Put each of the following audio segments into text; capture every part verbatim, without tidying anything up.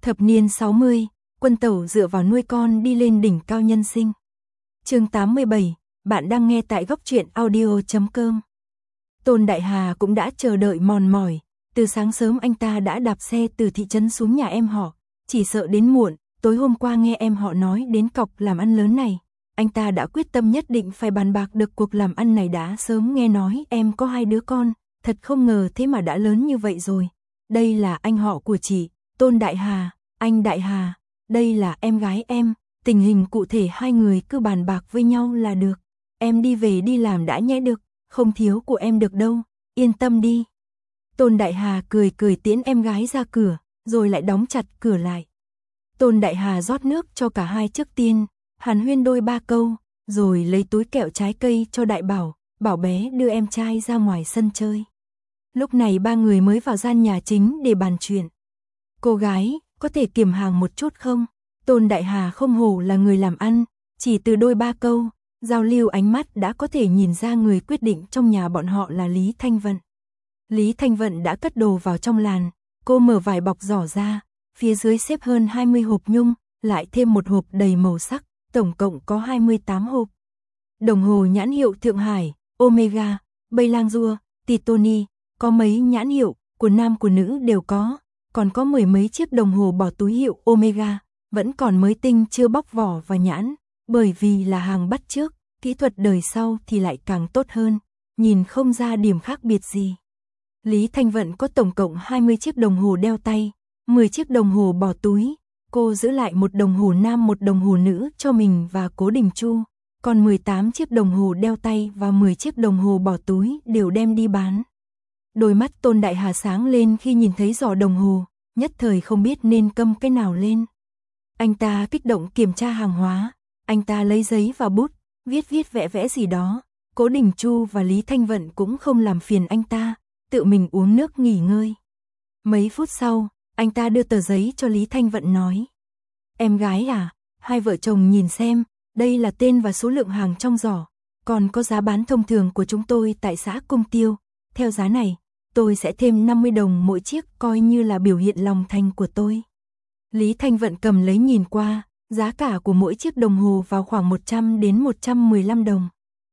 Thập niên sáu mươi, Quân Tẩu dựa vào nuôi con đi lên đỉnh cao nhân sinh. Chương tám mươi bảy, bạn đang nghe tại góc truyện audio chấm com. Tôn Đại Hà cũng đã chờ đợi mòn mỏi, từ sáng sớm anh ta đã đạp xe từ thị trấn xuống nhà em họ, chỉ sợ đến muộn, tối hôm qua nghe em họ nói đến cọc làm ăn lớn này, anh ta đã quyết tâm nhất định phải bàn bạc được cuộc làm ăn này. Đã sớm nghe nói em có hai đứa con, thật không ngờ thế mà đã lớn như vậy rồi. Đây là anh họ của chị, Tôn Đại Hà, anh Đại Hà, đây là em gái em, tình hình cụ thể hai người cứ bàn bạc với nhau là được. Em đi về đi làm đã nhẽ được, không thiếu của em được đâu, yên tâm đi. Tôn Đại Hà cười cười tiễn em gái ra cửa, rồi lại đóng chặt cửa lại. Tôn Đại Hà rót nước cho cả hai trước tiên, hàn huyên đôi ba câu, rồi lấy túi kẹo trái cây cho Đại Bảo, bảo bé đưa em trai ra ngoài sân chơi. Lúc này ba người mới vào gian nhà chính để bàn chuyện. Cô gái, có thể kiềm hàng một chút không? Tôn Đại Hà không hổ là người làm ăn, chỉ từ đôi ba câu, giao lưu ánh mắt đã có thể nhìn ra người quyết định trong nhà bọn họ là Lý Thanh Vận. Lý Thanh Vận đã cất đồ vào trong làn, cô mở vải bọc giỏ ra, phía dưới xếp hơn hai mươi hộp nhung, lại thêm một hộp đầy màu sắc, tổng cộng có hai mươi tám hộp. Đồng hồ nhãn hiệu Thượng Hải, Omega, Baylangua, Titoni, có mấy nhãn hiệu, của nam của nữ đều có, còn có mười mấy chiếc đồng hồ bỏ túi hiệu Omega, vẫn còn mới tinh chưa bóc vỏ và nhãn, bởi vì là hàng bắt trước, kỹ thuật đời sau thì lại càng tốt hơn, nhìn không ra điểm khác biệt gì. Lý Thanh Vận có tổng cộng hai mươi chiếc đồng hồ đeo tay, mười chiếc đồng hồ bỏ túi, cô giữ lại một đồng hồ nam một đồng hồ nữ cho mình và Cố Đình Chu, còn mười tám chiếc đồng hồ đeo tay và mười chiếc đồng hồ bỏ túi đều đem đi bán. Đôi mắt Tôn Đại Hà sáng lên khi nhìn thấy giỏ đồng hồ, nhất thời không biết nên câm cái nào lên. Anh ta kích động kiểm tra hàng hóa, anh ta lấy giấy và bút, viết viết vẽ vẽ gì đó, Cố Đình Chu và Lý Thanh Vận cũng không làm phiền anh ta, tự mình uống nước nghỉ ngơi. Mấy phút sau, anh ta đưa tờ giấy cho Lý Thanh Vận nói. Em gái à, hai vợ chồng nhìn xem, đây là tên và số lượng hàng trong giỏ, còn có giá bán thông thường của chúng tôi tại xã Cung Tiêu, theo giá này, tôi sẽ thêm năm mươi đồng mỗi chiếc coi như là biểu hiện lòng thành của tôi. Lý Thanh Vận cầm lấy nhìn qua, giá cả của mỗi chiếc đồng hồ vào khoảng một trăm đến một trăm mười lăm đồng.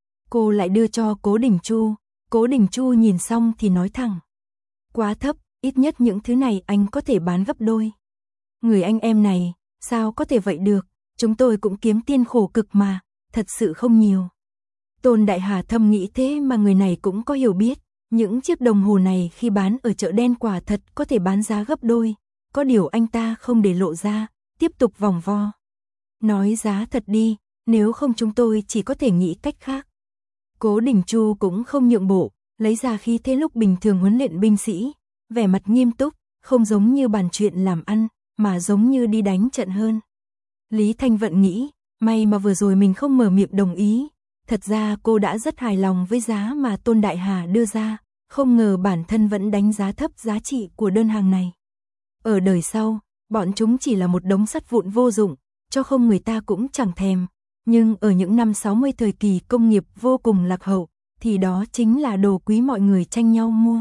Cô lại đưa cho Cố Đình Chu, Cố Đình Chu nhìn xong thì nói thẳng. Quá thấp, ít nhất những thứ này anh có thể bán gấp đôi. Người anh em này, sao có thể vậy được, chúng tôi cũng kiếm tiền khổ cực mà, thật sự không nhiều. Tôn Đại Hà thầm nghĩ thế mà người này cũng có hiểu biết, những chiếc đồng hồ này khi bán ở chợ đen quả thật có thể bán giá gấp đôi, có điều anh ta không để lộ ra, tiếp tục vòng vo. Nói giá thật đi, nếu không chúng tôi chỉ có thể nghĩ cách khác. Cố Đình Chu cũng không nhượng bộ, lấy ra khí thế lúc bình thường huấn luyện binh sĩ, vẻ mặt nghiêm túc, không giống như bàn chuyện làm ăn, mà giống như đi đánh trận hơn. Lý Thanh Vận nghĩ, may mà vừa rồi mình không mở miệng đồng ý, thật ra cô đã rất hài lòng với giá mà Tôn Đại Hà đưa ra, không ngờ bản thân vẫn đánh giá thấp giá trị của đơn hàng này. Ở đời sau, bọn chúng chỉ là một đống sắt vụn vô dụng, cho không người ta cũng chẳng thèm, nhưng ở những năm sáu mươi thời kỳ công nghiệp vô cùng lạc hậu, thì đó chính là đồ quý mọi người tranh nhau mua.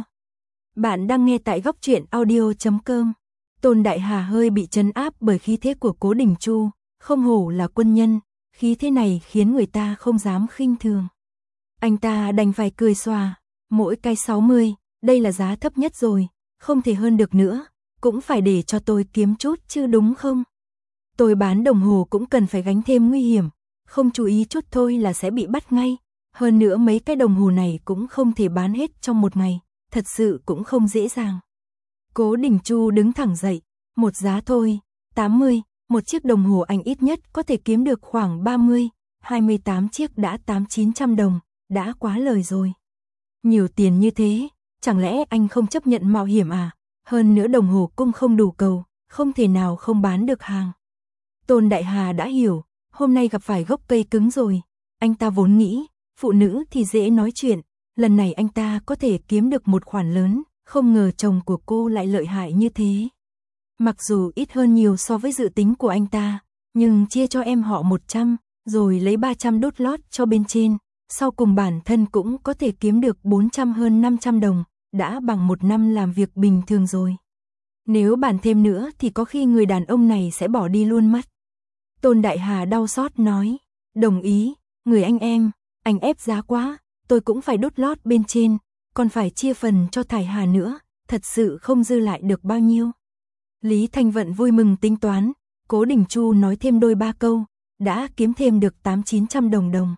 Bạn đang nghe tại góc truyện audio chấm com. Tôn Đại Hà hơi bị trấn áp bởi khí thế của Cố Đình Chu, không hổ là quân nhân, khí thế này khiến người ta không dám khinh thường. Anh ta đành phải cười xòa, mỗi cái sáu mươi, đây là giá thấp nhất rồi, không thể hơn được nữa, cũng phải để cho tôi kiếm chút chứ đúng không? Tôi bán đồng hồ cũng cần phải gánh thêm nguy hiểm, không chú ý chút thôi là sẽ bị bắt ngay, hơn nữa mấy cái đồng hồ này cũng không thể bán hết trong một ngày, thật sự cũng không dễ dàng. Cố Đình Chu đứng thẳng dậy, một giá thôi, tám mươi, một chiếc đồng hồ anh ít nhất có thể kiếm được khoảng ba mươi, hai mươi tám chiếc đã tám chín trăm đồng, đã quá lời rồi. Nhiều tiền như thế, chẳng lẽ anh không chấp nhận mạo hiểm à? Hơn nữa đồng hồ cung không đủ cầu, không thể nào không bán được hàng. Tôn Đại Hà đã hiểu, hôm nay gặp phải gốc cây cứng rồi, anh ta vốn nghĩ, phụ nữ thì dễ nói chuyện, lần này anh ta có thể kiếm được một khoản lớn, không ngờ chồng của cô lại lợi hại như thế. Mặc dù ít hơn nhiều so với dự tính của anh ta, nhưng chia cho em họ một trăm, rồi lấy ba trăm đốt lót cho bên trên, sau cùng bản thân cũng có thể kiếm được bốn trăm hơn năm trăm đồng, đã bằng một năm làm việc bình thường rồi. Nếu bàn thêm nữa thì có khi người đàn ông này sẽ bỏ đi luôn mất. Tôn Đại Hà đau xót nói, đồng ý, người anh em, anh ép giá quá, tôi cũng phải đút lót bên trên, còn phải chia phần cho Thải Hà nữa, thật sự không dư lại được bao nhiêu. Lý Thanh Vận vui mừng tính toán, Cố Đình Chu nói thêm đôi ba câu, đã kiếm thêm được tám chín trăm đồng đồng.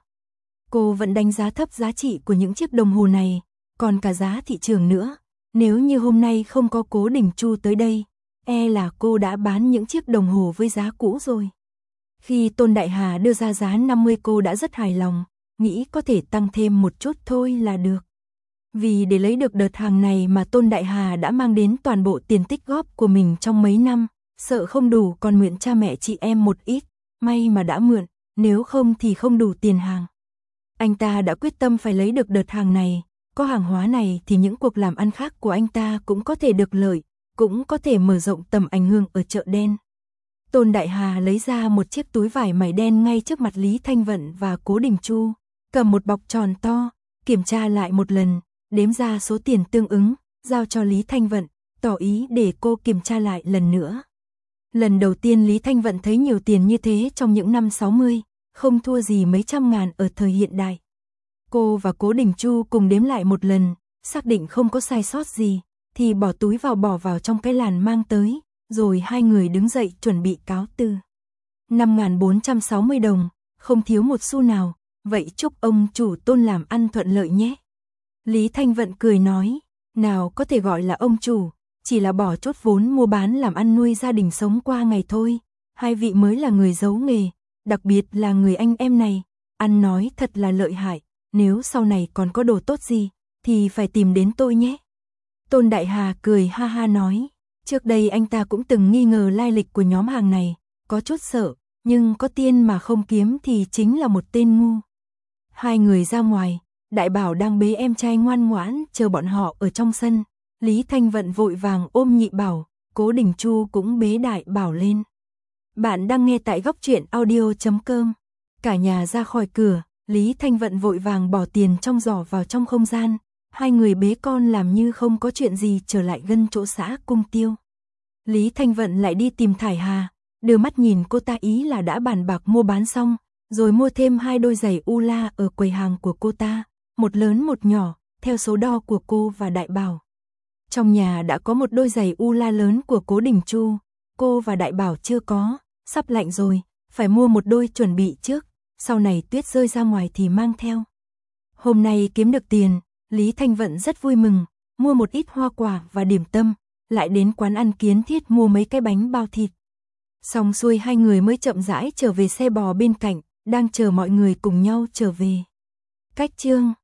Cô vẫn đánh giá thấp giá trị của những chiếc đồng hồ này, còn cả giá thị trường nữa. Nếu như hôm nay không có Cố Đình Chu tới đây, e là cô đã bán những chiếc đồng hồ với giá cũ rồi. Khi Tôn Đại Hà đưa ra giá năm mươi cô đã rất hài lòng, nghĩ có thể tăng thêm một chút thôi là được. Vì để lấy được đợt hàng này mà Tôn Đại Hà đã mang đến toàn bộ tiền tích góp của mình trong mấy năm, sợ không đủ còn mượn cha mẹ chị em một ít, may mà đã mượn, nếu không thì không đủ tiền hàng. Anh ta đã quyết tâm phải lấy được đợt hàng này, có hàng hóa này thì những cuộc làm ăn khác của anh ta cũng có thể được lợi, cũng có thể mở rộng tầm ảnh hưởng ở chợ đen. Tôn Đại Hà lấy ra một chiếc túi vải mày đen ngay trước mặt Lý Thanh Vận và Cố Đình Chu, cầm một bọc tròn to, kiểm tra lại một lần, đếm ra số tiền tương ứng, giao cho Lý Thanh Vận, tỏ ý để cô kiểm tra lại lần nữa. Lần đầu tiên Lý Thanh Vận thấy nhiều tiền như thế trong những năm sáu mươi, không thua gì mấy trăm ngàn ở thời hiện đại. Cô và Cố Đình Chu cùng đếm lại một lần, xác định không có sai sót gì, thì bỏ túi vào bỏ vào trong cái làn mang tới, rồi hai người đứng dậy chuẩn bị cáo từ. năm nghìn bốn trăm sáu mươi đồng, không thiếu một xu nào, vậy chúc ông chủ Tôn làm ăn thuận lợi nhé. Lý Thanh Vận cười nói, nào có thể gọi là ông chủ, chỉ là bỏ chốt vốn mua bán làm ăn nuôi gia đình sống qua ngày thôi, hai vị mới là người giấu nghề, đặc biệt là người anh em này, ăn nói thật là lợi hại, nếu sau này còn có đồ tốt gì, thì phải tìm đến tôi nhé. Tôn Đại Hà cười ha ha nói, trước đây anh ta cũng từng nghi ngờ lai lịch của nhóm hàng này, có chút sợ, nhưng có tiền mà không kiếm thì chính là một tên ngu. Hai người ra ngoài, Đại Bảo đang bế em trai ngoan ngoãn chờ bọn họ ở trong sân, Lý Thanh Vận vội vàng ôm Nhị Bảo, Cố Đình Chu cũng bế Đại Bảo lên. Bạn đang nghe tại góc truyện audio chấm com. Cả nhà ra khỏi cửa, Lý Thanh Vận vội vàng bỏ tiền trong giỏ vào trong không gian, hai người bế con làm như không có chuyện gì trở lại gần chỗ xã Cung Tiêu. Lý Thanh Vận lại đi tìm Thải Hà, đưa mắt nhìn cô ta ý là đã bàn bạc mua bán xong, rồi mua thêm hai đôi giày Ula ở quầy hàng của cô ta, một lớn một nhỏ, theo số đo của cô và Đại Bảo. Trong nhà đã có một đôi giày Ula lớn của Cố Đình Chu, cô và Đại Bảo chưa có, sắp lạnh rồi, phải mua một đôi chuẩn bị trước, sau này tuyết rơi ra ngoài thì mang theo. Hôm nay kiếm được tiền, Lý Thanh Vận rất vui mừng, mua một ít hoa quả và điểm tâm, lại đến quán ăn Kiến Thiết mua mấy cái bánh bao thịt. Xong xuôi hai người mới chậm rãi trở về xe bò bên cạnh, đang chờ mọi người cùng nhau trở về. Cách chương